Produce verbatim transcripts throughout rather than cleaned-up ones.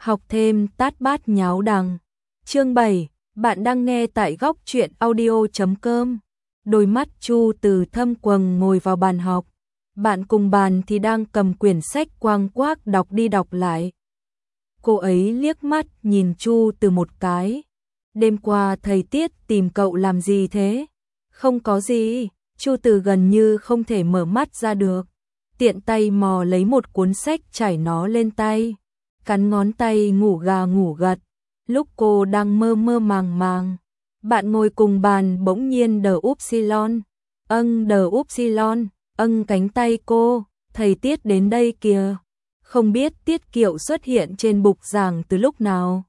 Học thêm tát bát nháo đằng. Chương bảy, bạn đang nghe tại góc truyện audio chấm com. Đôi mắt Chu Từ thâm quầng ngồi vào bàn học. Bạn cùng bàn thì đang cầm quyển sách quang quác đọc đi đọc lại. Cô ấy liếc mắt nhìn Chu Từ một cái. Đêm qua thầy Tiết tìm cậu làm gì thế? Không có gì. Chu Từ gần như không thể mở mắt ra được. Tiện tay mò lấy một cuốn sách trải nó lên tay. Cắn ngón tay ngủ gà ngủ gật. Lúc cô đang mơ mơ màng màng, bạn ngồi cùng bàn bỗng nhiên đờ upsilon. Âng đờ upsilon, âng cánh tay cô, thầy Tiết đến đây kìa. Không biết Tiết Kiệu xuất hiện trên bục giảng từ lúc nào.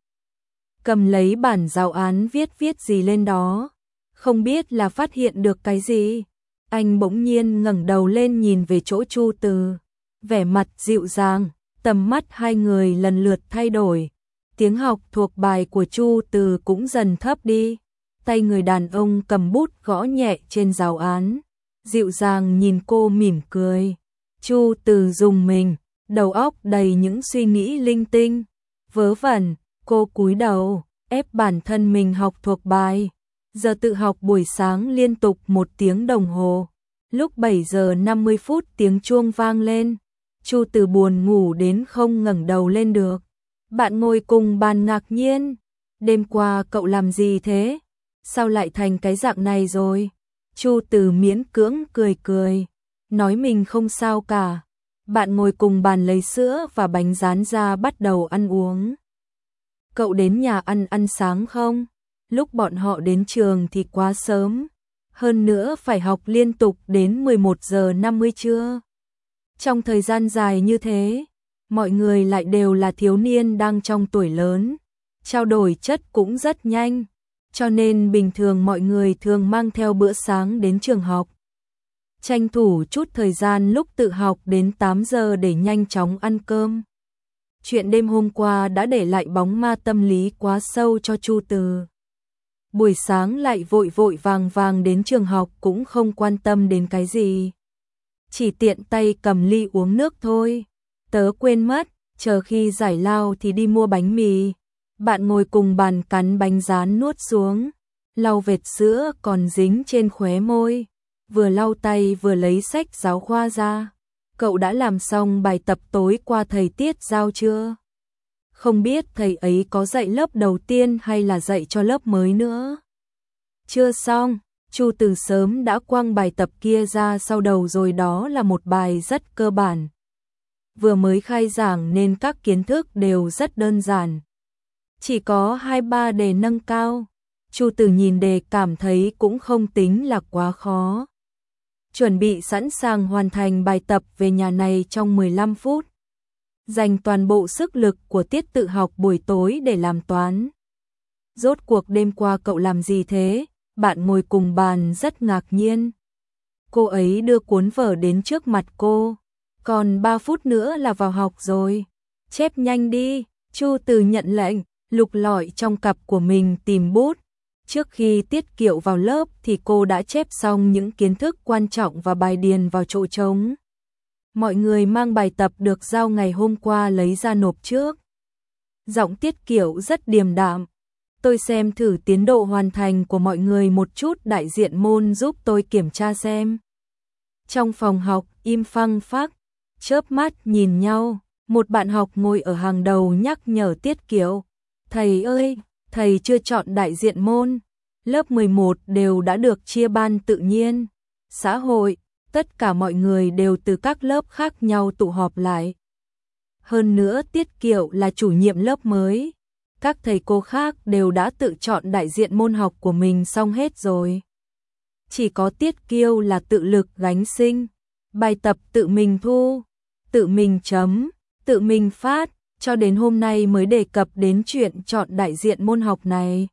Cầm lấy bản giáo án viết viết gì lên đó. Không biết là phát hiện được cái gì. Anh bỗng nhiên ngẩng đầu lên nhìn về chỗ Chu Từ. Vẻ mặt dịu dàng, tầm mắt hai người lần lượt thay đổi. Tiếng học thuộc bài của Chu Từ cũng dần thấp đi. Tay người đàn ông cầm bút gõ nhẹ trên giáo án. Dịu dàng nhìn cô mỉm cười. Chu Từ rùng mình, đầu óc đầy những suy nghĩ linh tinh. Vớ vẩn, cô cúi đầu, ép bản thân mình học thuộc bài. Giờ tự học buổi sáng liên tục một tiếng đồng hồ. Lúc bảy giờ năm mươi phút tiếng chuông vang lên. Chu Từ buồn ngủ đến không ngẩng đầu lên được. Bạn ngồi cùng bàn ngạc nhiên. Đêm qua cậu làm gì thế? Sao lại thành cái dạng này rồi? Chu Từ miễn cưỡng cười cười. Nói mình không sao cả. Bạn ngồi cùng bàn lấy sữa và bánh rán ra bắt đầu ăn uống. Cậu đến nhà ăn ăn sáng không? Lúc bọn họ đến trường thì quá sớm. Hơn nữa phải học liên tục đến mười một giờ năm mươi trưa. Trong thời gian dài như thế, mọi người lại đều là thiếu niên đang trong tuổi lớn. Trao đổi chất cũng rất nhanh, cho nên bình thường mọi người thường mang theo bữa sáng đến trường học. Tranh thủ chút thời gian lúc tự học đến tám giờ để nhanh chóng ăn cơm. Chuyện đêm hôm qua đã để lại bóng ma tâm lý quá sâu cho Chu Từ. Buổi sáng lại vội vội vàng vàng đến trường học cũng không quan tâm đến cái gì. Chỉ tiện tay cầm ly uống nước thôi. Tớ quên mất, chờ khi giải lao thì đi mua bánh mì. Bạn ngồi cùng bàn cắn bánh rán nuốt xuống. Lau vệt sữa còn dính trên khóe môi. Vừa lau tay vừa lấy sách giáo khoa ra. Cậu đã làm xong bài tập tối qua thầy Tiết giao chưa? Không biết thầy ấy có dạy lớp đầu tiên hay là dạy cho lớp mới nữa. Chưa xong, Chu Từ sớm đã quăng bài tập kia ra sau đầu rồi, đó là một bài rất cơ bản. Vừa mới khai giảng nên các kiến thức đều rất đơn giản. Chỉ có hai ba đề nâng cao. Chu Từ nhìn đề cảm thấy cũng không tính là quá khó. Chuẩn bị sẵn sàng hoàn thành bài tập về nhà này trong mười lăm phút. Dành toàn bộ sức lực của tiết tự học buổi tối để làm toán. Rốt cuộc đêm qua cậu làm gì thế? Bạn ngồi cùng bàn rất ngạc nhiên. Cô ấy đưa cuốn vở đến trước mặt cô. Còn ba phút nữa là vào học rồi. Chép nhanh đi. Chu Từ nhận lệnh, lục lọi trong cặp của mình tìm bút. Trước khi Tiết Kiệu vào lớp thì cô đã chép xong những kiến thức quan trọng và bài điền vào chỗ trống. Mọi người mang bài tập được giao ngày hôm qua lấy ra nộp trước. Giọng Tiết Kiệu rất điềm đạm. Tôi xem thử tiến độ hoàn thành của mọi người một chút, đại diện môn giúp tôi kiểm tra xem. Trong phòng học im phăng phắc, chớp mắt nhìn nhau, một bạn học ngồi ở hàng đầu nhắc nhở Tiết Kiệu. Thầy ơi, thầy chưa chọn đại diện môn. Lớp mười một đều đã được chia ban tự nhiên, xã hội, tất cả mọi người đều từ các lớp khác nhau tụ họp lại. Hơn nữa Tiết Kiệu là chủ nhiệm lớp mới. Các thầy cô khác đều đã tự chọn đại diện môn học của mình xong hết rồi. Chỉ có Tiết Kiêu là tự lực gánh sinh. Bài tập tự mình thu, tự mình chấm, tự mình phát, cho đến hôm nay mới đề cập đến chuyện chọn đại diện môn học này.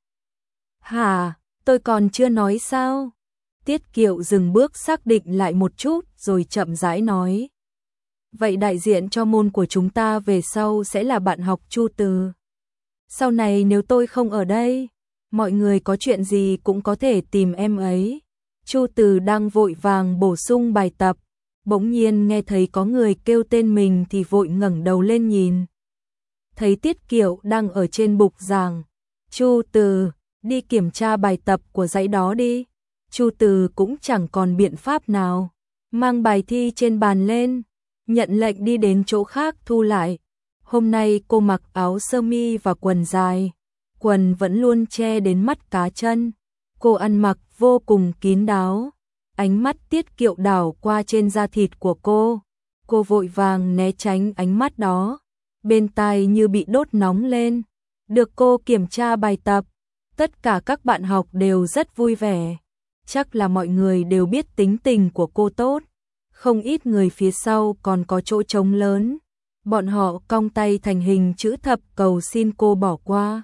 Hả, tôi còn chưa nói sao? Tiết Kiệu dừng bước xác định lại một chút rồi chậm rãi nói. Vậy đại diện cho môn của chúng ta về sau sẽ là bạn học Chu Từ. Sau này nếu tôi không ở đây, mọi người có chuyện gì cũng có thể tìm em ấy. Chu Từ đang vội vàng bổ sung bài tập, bỗng nhiên nghe thấy có người kêu tên mình thì vội ngẩng đầu lên nhìn. thấy Tiết Kiệu đang ở trên bục giảng. Chu Từ, đi kiểm tra bài tập của dãy đó đi. Chu Từ cũng chẳng còn biện pháp nào, mang bài thi trên bàn lên, nhận lệnh đi đến chỗ khác thu lại. Hôm nay cô mặc áo sơ mi và quần dài, quần vẫn luôn che đến mắt cá chân. Cô ăn mặc vô cùng kín đáo, ánh mắt Tiết Kiệu đảo qua trên da thịt của cô. Cô vội vàng né tránh ánh mắt đó, bên tai như bị đốt nóng lên. Được cô kiểm tra bài tập, tất cả các bạn học đều rất vui vẻ. Chắc là mọi người đều biết tính tình của cô tốt. Không ít người phía sau còn có chỗ trống lớn. Bọn họ cong tay thành hình chữ thập cầu xin cô bỏ qua.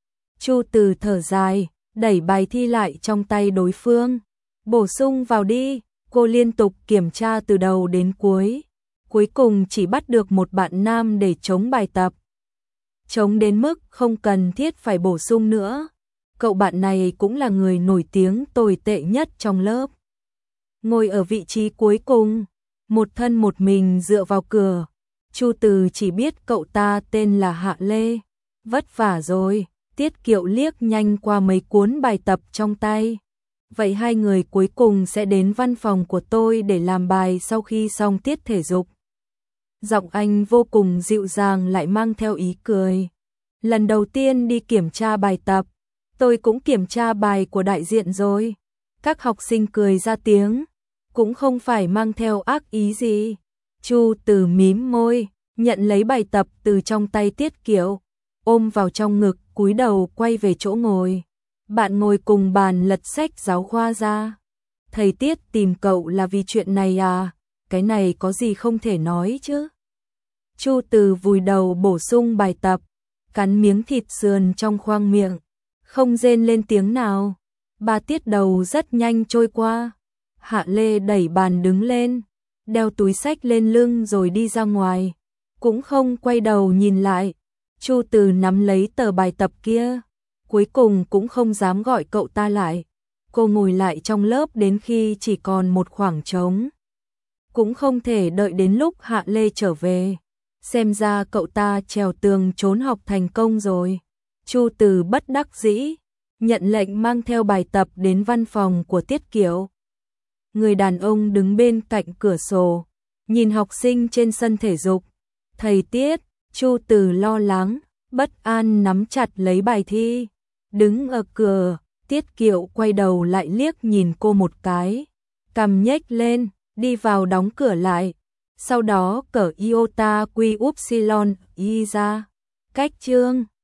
Chu Từ thở dài, đẩy bài thi lại trong tay đối phương. Bổ sung vào đi. Cô liên tục kiểm tra từ đầu đến cuối. Cuối cùng chỉ bắt được một bạn nam để chống bài tập. Chống đến mức không cần thiết phải bổ sung nữa. Cậu bạn này cũng là người nổi tiếng tồi tệ nhất trong lớp. Ngồi ở vị trí cuối cùng, một thân một mình dựa vào cửa. Chu Từ chỉ biết cậu ta tên là Hạ Lê. Vất vả rồi. Tiết Kiệu liếc nhanh qua mấy cuốn bài tập trong tay. Vậy hai người cuối cùng sẽ đến văn phòng của tôi để làm bài sau khi xong tiết thể dục. Giọng anh vô cùng dịu dàng lại mang theo ý cười. Lần đầu tiên đi kiểm tra bài tập, tôi cũng kiểm tra bài của đại diện rồi. Các học sinh cười ra tiếng, cũng không phải mang theo ác ý gì. Chu Từ mím môi, nhận lấy bài tập từ trong tay Tiết Kiệu, ôm vào trong ngực, cúi đầu quay về chỗ ngồi. Bạn ngồi cùng bàn lật sách giáo khoa ra. Thầy Tiết tìm cậu là vì chuyện này à? Cái này có gì không thể nói chứ? Chu Từ vùi đầu bổ sung bài tập, cắn miếng thịt sườn trong khoang miệng, không rên lên tiếng nào. Ba tiết đầu rất nhanh trôi qua. Hạ Lê đẩy bàn đứng lên, đeo túi sách lên lưng rồi đi ra ngoài, cũng không quay đầu nhìn lại. Chu Từ nắm lấy tờ bài tập kia, cuối cùng cũng không dám gọi cậu ta lại. Cô ngồi lại trong lớp đến khi chỉ còn một khoảng trống. Cũng không thể đợi đến lúc Hạ Lê trở về. Xem ra cậu ta trèo tường trốn học thành công rồi. Chu Từ bất đắc dĩ, nhận lệnh mang theo bài tập đến văn phòng của Tiết Kiệu. Người đàn ông đứng bên cạnh cửa sổ, nhìn học sinh trên sân thể dục. Thầy Tiết, Chu Từ lo lắng, bất an nắm chặt lấy bài thi. Đứng ở cửa, Tiết Kiệu quay đầu lại liếc nhìn cô một cái, cằm nhếch lên, đi vào đóng cửa lại. Sau đó cởi iota quy upsilon y ra. Cách chương